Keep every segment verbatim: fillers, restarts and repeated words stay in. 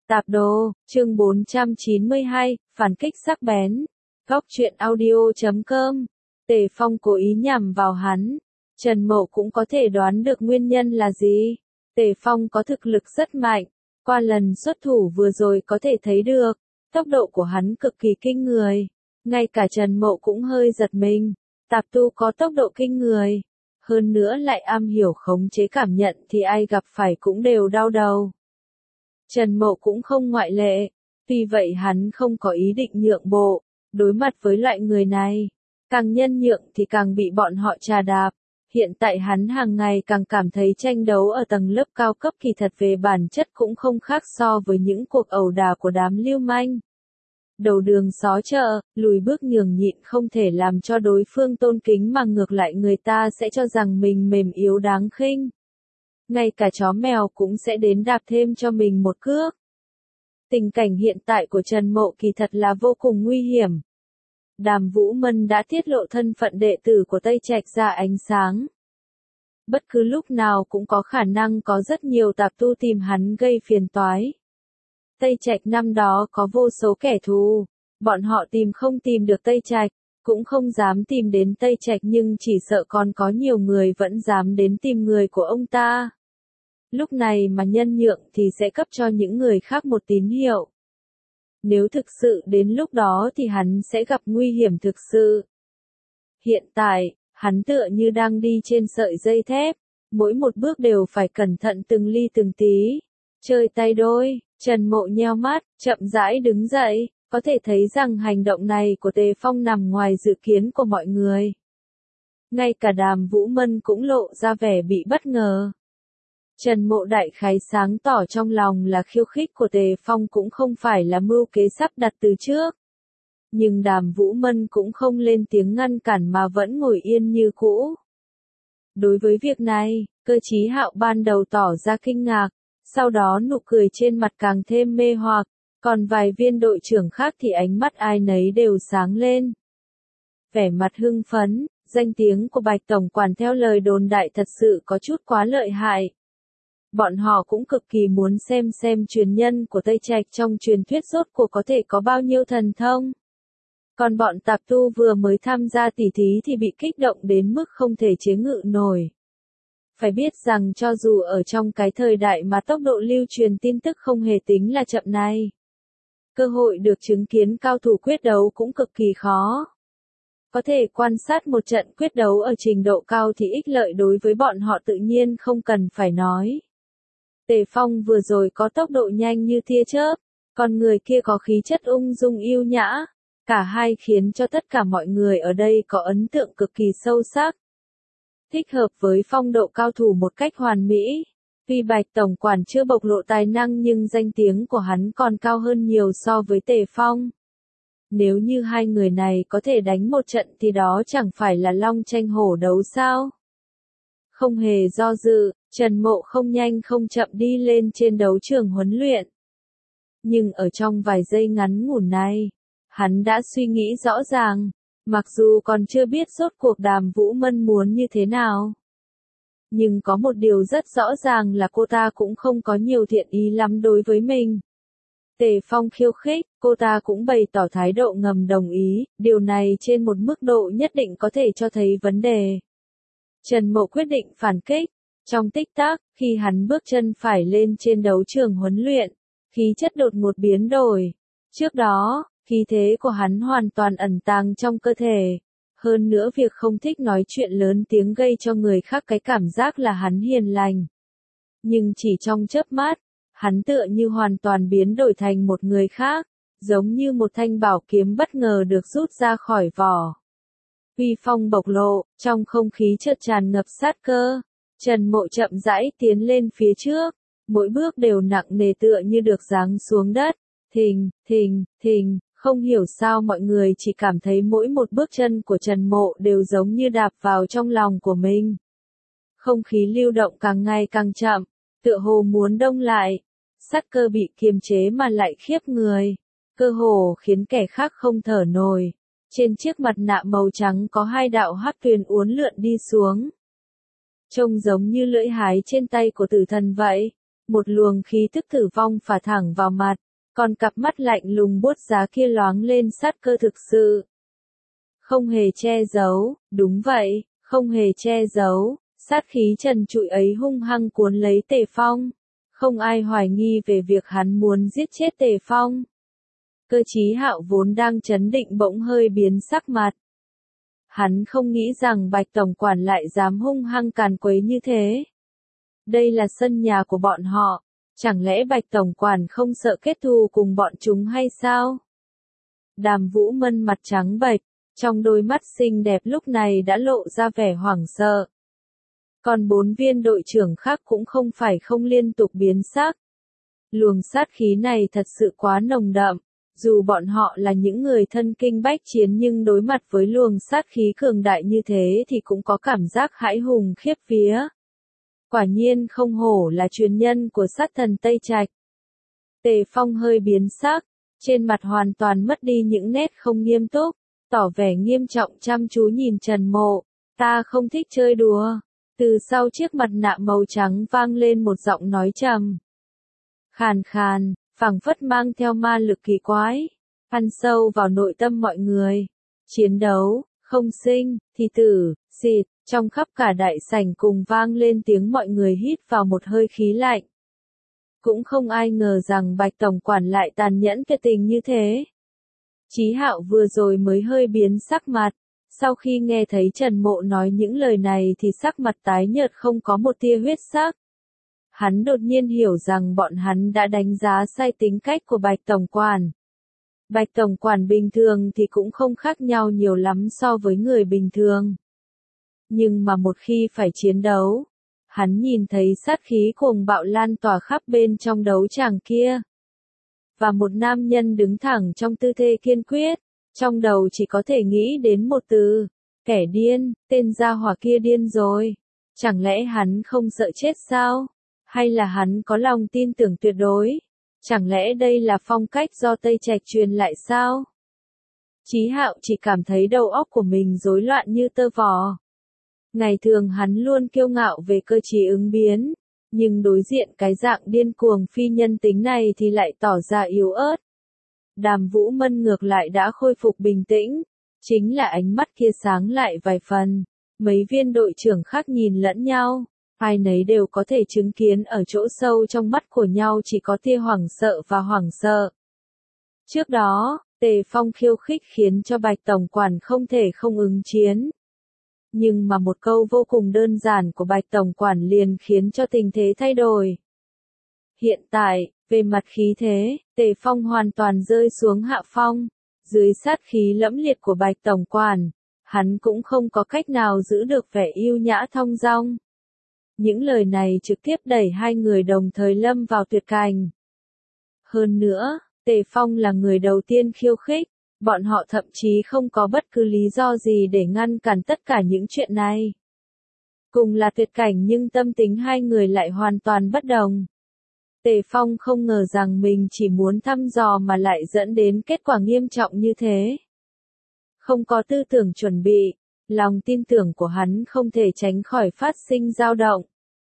Tạp đồ, chương bốn trăm chín mươi hai, phản kích sắc bén. Góc truyện audio chấm com. Tề Phong cố ý nhằm vào hắn. Trần Mộ cũng có thể đoán được nguyên nhân là gì. Tề Phong có thực lực rất mạnh. Qua lần xuất thủ vừa rồi có thể thấy được. Tốc độ của hắn cực kỳ kinh người. Ngay cả Trần Mộ cũng hơi giật mình. Tạp tu có tốc độ kinh người. Hơn nữa lại am hiểu khống chế cảm nhận thì ai gặp phải cũng đều đau đầu. Trần Mộ cũng không ngoại lệ, vì vậy hắn không có ý định nhượng bộ, đối mặt với loại người này, càng nhân nhượng thì càng bị bọn họ trà đạp. Hiện tại hắn hàng ngày càng cảm thấy tranh đấu ở tầng lớp cao cấp kỳ thật về bản chất cũng không khác so với những cuộc ẩu đả của đám lưu manh. Đầu đường xó chợ, lùi bước nhường nhịn không thể làm cho đối phương tôn kính mà ngược lại người ta sẽ cho rằng mình mềm yếu đáng khinh. Ngay cả chó mèo cũng sẽ đến đạp thêm cho mình một cước. Tình cảnh hiện tại của Trần Mộ kỳ thật là vô cùng nguy hiểm. Đàm Vũ Mân đã tiết lộ thân phận đệ tử của Tây Trạch ra ánh sáng. Bất cứ lúc nào cũng có khả năng có rất nhiều tạp tu tìm hắn gây phiền toái. Tây Trạch năm đó có vô số kẻ thù, bọn họ tìm không tìm được Tây Trạch, cũng không dám tìm đến Tây Trạch nhưng chỉ sợ còn có nhiều người vẫn dám đến tìm người của ông ta. Lúc này mà nhân nhượng thì sẽ cấp cho những người khác một tín hiệu. Nếu thực sự đến lúc đó thì hắn sẽ gặp nguy hiểm thực sự. Hiện tại, hắn tựa như đang đi trên sợi dây thép, mỗi một bước đều phải cẩn thận từng ly từng tí. Chơi tay đôi, Trần Mộ nheo mắt, chậm rãi đứng dậy, có thể thấy rằng hành động này của Tề Phong nằm ngoài dự kiến của mọi người. Ngay cả Đàm Vũ Mân cũng lộ ra vẻ bị bất ngờ. Trần Mộ đại khái sáng tỏ trong lòng là khiêu khích của Tề Phong cũng không phải là mưu kế sắp đặt từ trước. Nhưng Đàm Vũ Mân cũng không lên tiếng ngăn cản mà vẫn ngồi yên như cũ. Đối với việc này, Cơ Chí Hạo ban đầu tỏ ra kinh ngạc, sau đó nụ cười trên mặt càng thêm mê hoặc, còn vài viên đội trưởng khác thì ánh mắt ai nấy đều sáng lên. Vẻ mặt hưng phấn, danh tiếng của Bạch Tổng Quản theo lời đồn đại thật sự có chút quá lợi hại. Bọn họ cũng cực kỳ muốn xem xem truyền nhân của Tây Trạch trong truyền thuyết rốt cuộc có thể có bao nhiêu thần thông. Còn bọn tạp tu vừa mới tham gia tỉ thí thì bị kích động đến mức không thể chế ngự nổi. Phải biết rằng cho dù ở trong cái thời đại mà tốc độ lưu truyền tin tức không hề tính là chậm này, cơ hội được chứng kiến cao thủ quyết đấu cũng cực kỳ khó. Có thể quan sát một trận quyết đấu ở trình độ cao thì ích lợi đối với bọn họ tự nhiên không cần phải nói. Tề Phong vừa rồi có tốc độ nhanh như tia chớp, còn người kia có khí chất ung dung yêu nhã, cả hai khiến cho tất cả mọi người ở đây có ấn tượng cực kỳ sâu sắc. Thích hợp với phong độ cao thủ một cách hoàn mỹ. Tuy Bạch Tổng Quản chưa bộc lộ tài năng nhưng danh tiếng của hắn còn cao hơn nhiều so với Tề Phong. Nếu như hai người này có thể đánh một trận thì đó chẳng phải là long tranh hổ đấu sao? Không hề do dự, Trần Mộ không nhanh không chậm đi lên trên đấu trường huấn luyện. Nhưng ở trong vài giây ngắn ngủn này, hắn đã suy nghĩ rõ ràng, mặc dù còn chưa biết rốt cuộc Đàm Vũ Mân muốn như thế nào. Nhưng có một điều rất rõ ràng là cô ta cũng không có nhiều thiện ý lắm đối với mình. Tề Phong khiêu khích, cô ta cũng bày tỏ thái độ ngầm đồng ý, điều này trên một mức độ nhất định có thể cho thấy vấn đề. Trần Mộ quyết định phản kích. Trong tích tắc, khi hắn bước chân phải lên trên đấu trường huấn luyện, khí chất đột ngột biến đổi. Trước đó, khí thế của hắn hoàn toàn ẩn tàng trong cơ thể. Hơn nữa việc không thích nói chuyện lớn tiếng gây cho người khác cái cảm giác là hắn hiền lành. Nhưng chỉ trong chớp mắt, hắn tựa như hoàn toàn biến đổi thành một người khác, giống như một thanh bảo kiếm bất ngờ được rút ra khỏi vỏ. Uy phong bộc lộ, trong không khí chợt tràn ngập sát cơ. Trần Mộ chậm rãi tiến lên phía trước, mỗi bước đều nặng nề tựa như được giáng xuống đất. Thình, thình, thình, không hiểu sao mọi người chỉ cảm thấy mỗi một bước chân của Trần Mộ đều giống như đạp vào trong lòng của mình. Không khí lưu động càng ngày càng chậm, tựa hồ muốn đông lại. Sát cơ bị kiềm chế mà lại khiếp người, cơ hồ khiến kẻ khác không thở nổi. Trên chiếc mặt nạ màu trắng có hai đạo hắc tuyền uốn lượn đi xuống. Trông giống như lưỡi hái trên tay của tử thần vậy. Một luồng khí tức tử vong phả thẳng vào mặt, còn cặp mắt lạnh lùng buốt giá kia loáng lên sát cơ thực sự. Không hề che giấu, đúng vậy, không hề che giấu, sát khí trần trụi ấy hung hăng cuốn lấy Tề Phong. Không ai hoài nghi về việc hắn muốn giết chết Tề Phong. Cơ Chí Hạo vốn đang chấn định bỗng hơi biến sắc mặt. Hắn không nghĩ rằng Bạch tổng quản lại dám hung hăng càn quấy như thế. Đây là sân nhà của bọn họ, chẳng lẽ Bạch tổng quản không sợ kết thù cùng bọn chúng hay sao? Đàm Vũ Mân mặt trắng bệch, trong đôi mắt xinh đẹp lúc này đã lộ ra vẻ hoảng sợ. Còn bốn viên đội trưởng khác cũng không phải không liên tục biến sắc. Luồng sát khí này thật sự quá nồng đậm, dù bọn họ là những người thân kinh bách chiến nhưng đối mặt với luồng sát khí cường đại như thế thì cũng có cảm giác hãi hùng khiếp vía. Quả nhiên không hổ là truyền nhân của sát thần Tây Trạch. Tề Phong hơi biến sắc, trên mặt hoàn toàn mất đi những nét không nghiêm túc, tỏ vẻ nghiêm trọng chăm chú nhìn Trần Mộ. Ta không thích chơi đùa. Từ sau chiếc mặt nạ màu trắng vang lên một giọng nói trầm, khàn khàn, phảng phất mang theo ma lực kỳ quái, ăn sâu vào nội tâm mọi người. Chiến đấu, không sinh, thì tử, xịt, trong khắp cả đại sảnh cùng vang lên tiếng mọi người hít vào một hơi khí lạnh. Cũng không ai ngờ rằng Bạch tổng quản lại tàn nhẫn tuyệt tình như thế. Chí Hạo vừa rồi mới hơi biến sắc mặt, sau khi nghe thấy Trần Mộ nói những lời này thì sắc mặt tái nhợt không có một tia huyết sắc. Hắn đột nhiên hiểu rằng bọn hắn đã đánh giá sai tính cách của Bạch tổng quản. Bạch tổng quản bình thường thì cũng không khác nhau nhiều lắm so với người bình thường. Nhưng mà một khi phải chiến đấu, hắn nhìn thấy sát khí cuồng bạo lan tỏa khắp bên trong đấu tràng kia. Và một nam nhân đứng thẳng trong tư thế kiên quyết, trong đầu chỉ có thể nghĩ đến một từ, kẻ điên, tên gia hỏa kia điên rồi. Chẳng lẽ hắn không sợ chết sao? Hay là hắn có lòng tin tưởng tuyệt đối? Chẳng lẽ đây là phong cách do Tây Trạch truyền lại sao? Chí Hạo chỉ cảm thấy đầu óc của mình rối loạn như tơ vò. Ngày thường hắn luôn kiêu ngạo về cơ trí ứng biến, nhưng đối diện cái dạng điên cuồng phi nhân tính này thì lại tỏ ra yếu ớt. Đàm Vũ Mân ngược lại đã khôi phục bình tĩnh, chính là ánh mắt kia sáng lại vài phần. Mấy viên đội trưởng khác nhìn lẫn nhau, ai nấy đều có thể chứng kiến ở chỗ sâu trong mắt của nhau chỉ có tia hoảng sợ và hoảng sợ. Trước đó, Tề Phong khiêu khích khiến cho Bạch tổng quản không thể không ứng chiến. Nhưng mà một câu vô cùng đơn giản của Bạch tổng quản liền khiến cho tình thế thay đổi. Hiện tại, về mặt khí thế, Tề Phong hoàn toàn rơi xuống hạ phong. Dưới sát khí lẫm liệt của Bạch tổng quản, hắn cũng không có cách nào giữ được vẻ yêu nhã thong dong. Những lời này trực tiếp đẩy hai người đồng thời lâm vào tuyệt cảnh. Hơn nữa, Tề Phong là người đầu tiên khiêu khích, bọn họ thậm chí không có bất cứ lý do gì để ngăn cản tất cả những chuyện này. Cùng là tuyệt cảnh nhưng tâm tính hai người lại hoàn toàn bất đồng. Tề Phong không ngờ rằng mình chỉ muốn thăm dò mà lại dẫn đến kết quả nghiêm trọng như thế. Không có tư tưởng chuẩn bị, lòng tin tưởng của hắn không thể tránh khỏi phát sinh dao động.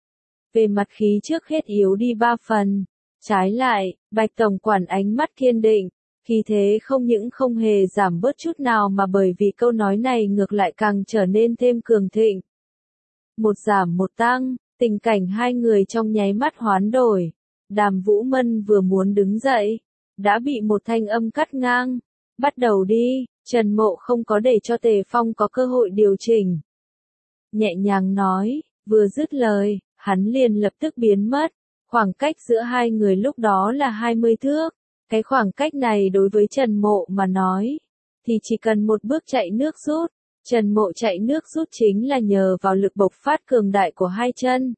Về mặt khí trước hết yếu đi ba phần. Trái lại, Bạch tổng quản ánh mắt kiên định, khí thế không những không hề giảm bớt chút nào mà bởi vì câu nói này ngược lại càng trở nên thêm cường thịnh. Một giảm một tăng, tình cảnh hai người trong nháy mắt hoán đổi. Đàm Vũ Mân vừa muốn đứng dậy, đã bị một thanh âm cắt ngang. Bắt đầu đi. Trần Mộ không có để cho Tề Phong có cơ hội điều chỉnh. Nhẹ nhàng nói, vừa dứt lời, hắn liền lập tức biến mất. Khoảng cách giữa hai người lúc đó là hai mươi thước. Cái khoảng cách này đối với Trần Mộ mà nói, thì chỉ cần một bước chạy nước rút. Trần Mộ chạy nước rút chính là nhờ vào lực bộc phát cường đại của hai chân.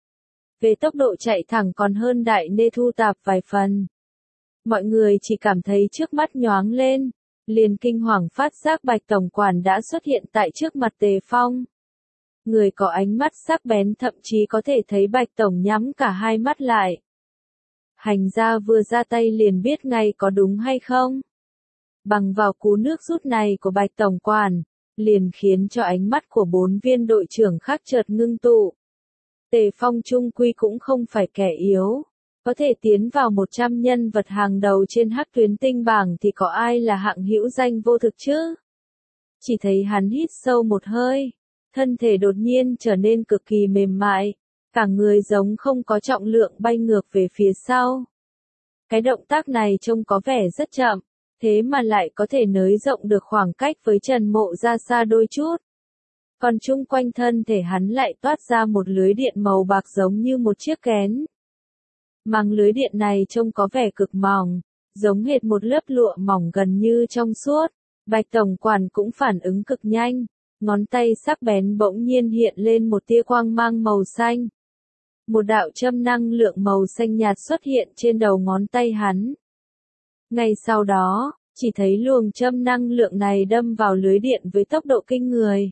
Về tốc độ chạy thẳng còn hơn Đại Nê Thu Tạp vài phần. Mọi người chỉ cảm thấy trước mắt nhoáng lên, liền kinh hoàng phát giác Bạch tổng quản đã xuất hiện tại trước mặt Tề Phong. Người có ánh mắt sắc bén thậm chí có thể thấy Bạch tổng nhắm cả hai mắt lại. Hành gia vừa ra tay liền biết ngay có đúng hay không. Bằng vào cú nước rút này của Bạch tổng quản, liền khiến cho ánh mắt của bốn viên đội trưởng khác chợt ngưng tụ. Tề Phong chung quy cũng không phải kẻ yếu, Có thể tiến vào một trăm nhân vật hàng đầu trên hắc tuyến tinh bảng thì có ai là hạng hữu danh vô thực chứ? Chỉ thấy hắn hít sâu một hơi, thân thể đột nhiên trở nên cực kỳ mềm mại, cả người giống không có trọng lượng bay ngược về phía sau. Cái động tác này trông có vẻ rất chậm, thế mà lại có thể nới rộng được khoảng cách với Trần Mộ ra xa đôi chút. Còn chung quanh thân thể hắn lại toát ra một lưới điện màu bạc giống như một chiếc kén. Màng lưới điện này trông có vẻ cực mỏng, giống hệt một lớp lụa mỏng gần như trong suốt. Bạch tổng quản cũng phản ứng cực nhanh, ngón tay sắc bén bỗng nhiên hiện lên một tia quang mang màu xanh. Một đạo châm năng lượng màu xanh nhạt xuất hiện trên đầu ngón tay hắn. Ngay sau đó, chỉ thấy luồng châm năng lượng này đâm vào lưới điện với tốc độ kinh người.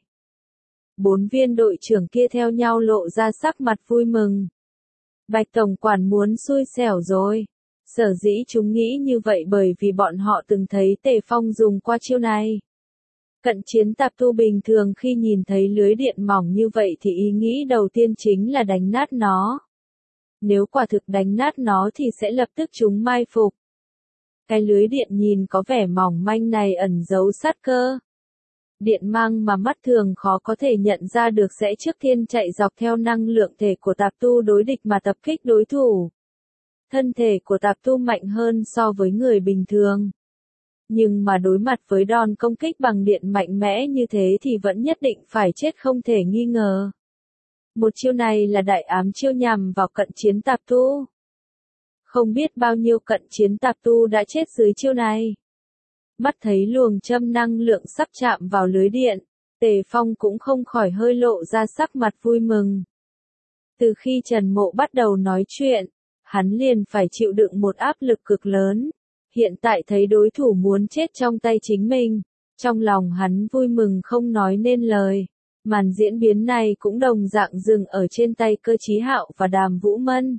Bốn viên đội trưởng kia theo nhau lộ ra sắc mặt vui mừng. Bạch tổng quản muốn xui xẻo rồi. Sở dĩ chúng nghĩ như vậy bởi vì bọn họ từng thấy Tề Phong dùng qua chiêu này. Cận chiến tạp tu bình thường khi nhìn thấy lưới điện mỏng như vậy thì ý nghĩ đầu tiên chính là đánh nát nó. Nếu quả thực đánh nát nó thì sẽ lập tức chúng mai phục. Cái lưới điện nhìn có vẻ mỏng manh này ẩn giấu sát cơ. Điện mang mà mắt thường khó có thể nhận ra được sẽ trước tiên chạy dọc theo năng lượng thể của tạp tu đối địch mà tập kích đối thủ. Thân thể của tạp tu mạnh hơn so với người bình thường. Nhưng mà đối mặt với đòn công kích bằng điện mạnh mẽ như thế thì vẫn nhất định phải chết không thể nghi ngờ. Một chiêu này là đại ám chiêu nhằm vào cận chiến tạp tu. Không biết bao nhiêu cận chiến tạp tu đã chết dưới chiêu này. Mắt thấy luồng châm năng lượng sắp chạm vào lưới điện, Tề Phong cũng không khỏi hơi lộ ra sắc mặt vui mừng. Từ khi Trần Mộ bắt đầu nói chuyện, hắn liền phải chịu đựng một áp lực cực lớn. Hiện tại thấy đối thủ muốn chết trong tay chính mình, trong lòng hắn vui mừng không nói nên lời. Màn diễn biến này cũng đồng dạng dừng ở trên tay Cơ Chí Hạo và Đàm Vũ Mân.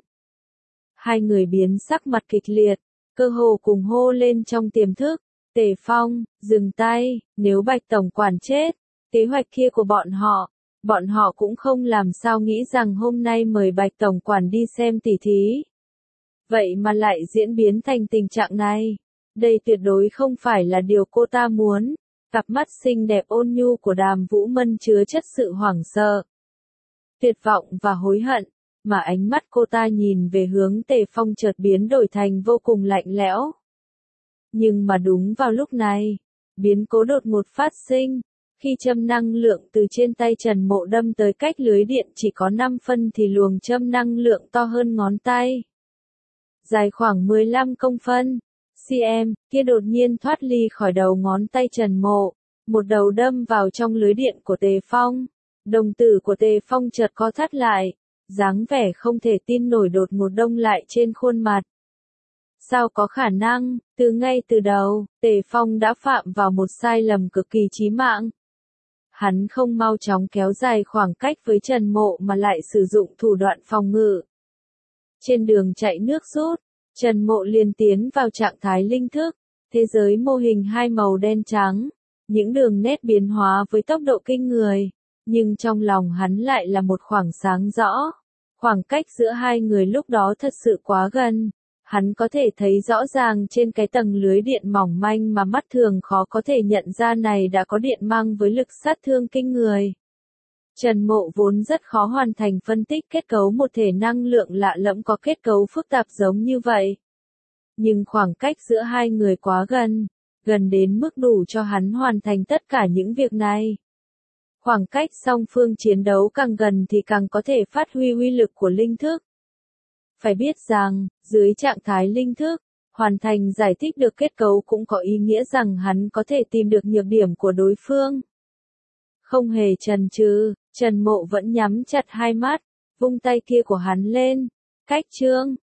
Hai người biến sắc mặt kịch liệt, cơ hồ cùng hô lên trong tiềm thức. Tề Phong, dừng tay, nếu Bạch tổng quản chết, kế hoạch kia của bọn họ, bọn họ cũng không làm sao nghĩ rằng hôm nay mời Bạch tổng quản đi xem tỉ thí. Vậy mà lại diễn biến thành tình trạng này. Đây tuyệt đối không phải là điều cô ta muốn. Cặp mắt xinh đẹp ôn nhu của Đàm Vũ Mân chứa chất sự hoảng sợ, tuyệt vọng và hối hận, mà ánh mắt cô ta nhìn về hướng Tề Phong chợt biến đổi thành vô cùng lạnh lẽo. Nhưng mà đúng vào lúc này, biến cố đột ngột phát sinh. Khi châm năng lượng từ trên tay Trần Mộ đâm tới cách lưới điện chỉ có năm phân thì luồng châm năng lượng to hơn ngón tay, dài khoảng mười lăm công phân, cm, kia đột nhiên thoát ly khỏi đầu ngón tay Trần Mộ, một đầu đâm vào trong lưới điện của Tề Phong. Đồng tử của Tề Phong chợt co thắt lại, dáng vẻ không thể tin nổi đột ngột đông lại trên khuôn mặt. Sao có khả năng, từ ngay từ đầu, Tề Phong đã phạm vào một sai lầm cực kỳ chí mạng. Hắn không mau chóng kéo dài khoảng cách với Trần Mộ mà lại sử dụng thủ đoạn phòng ngự. Trên đường chạy nước rút, Trần Mộ liền tiến vào trạng thái linh thức, thế giới mô hình hai màu đen trắng, những đường nét biến hóa với tốc độ kinh người, nhưng trong lòng hắn lại là một khoảng sáng rõ. Khoảng cách giữa hai người lúc đó thật sự quá gần, hắn có thể thấy rõ ràng trên cái tầng lưới điện mỏng manh mà mắt thường khó có thể nhận ra này đã có điện mang với lực sát thương kinh người. Trần Mộ vốn rất khó hoàn thành phân tích kết cấu một thể năng lượng lạ lẫm có kết cấu phức tạp giống như vậy. Nhưng khoảng cách giữa hai người quá gần, gần đến mức đủ cho hắn hoàn thành tất cả những việc này. Khoảng cách song phương chiến đấu càng gần thì càng có thể phát huy uy lực của linh thức. Phải biết rằng, dưới trạng thái linh thức, hoàn thành giải thích được kết cấu cũng có ý nghĩa rằng hắn có thể tìm được nhược điểm của đối phương. Không hề chần chừ, Trần Mộ vẫn nhắm chặt hai mắt, vung tay kia của hắn lên. Cách trương,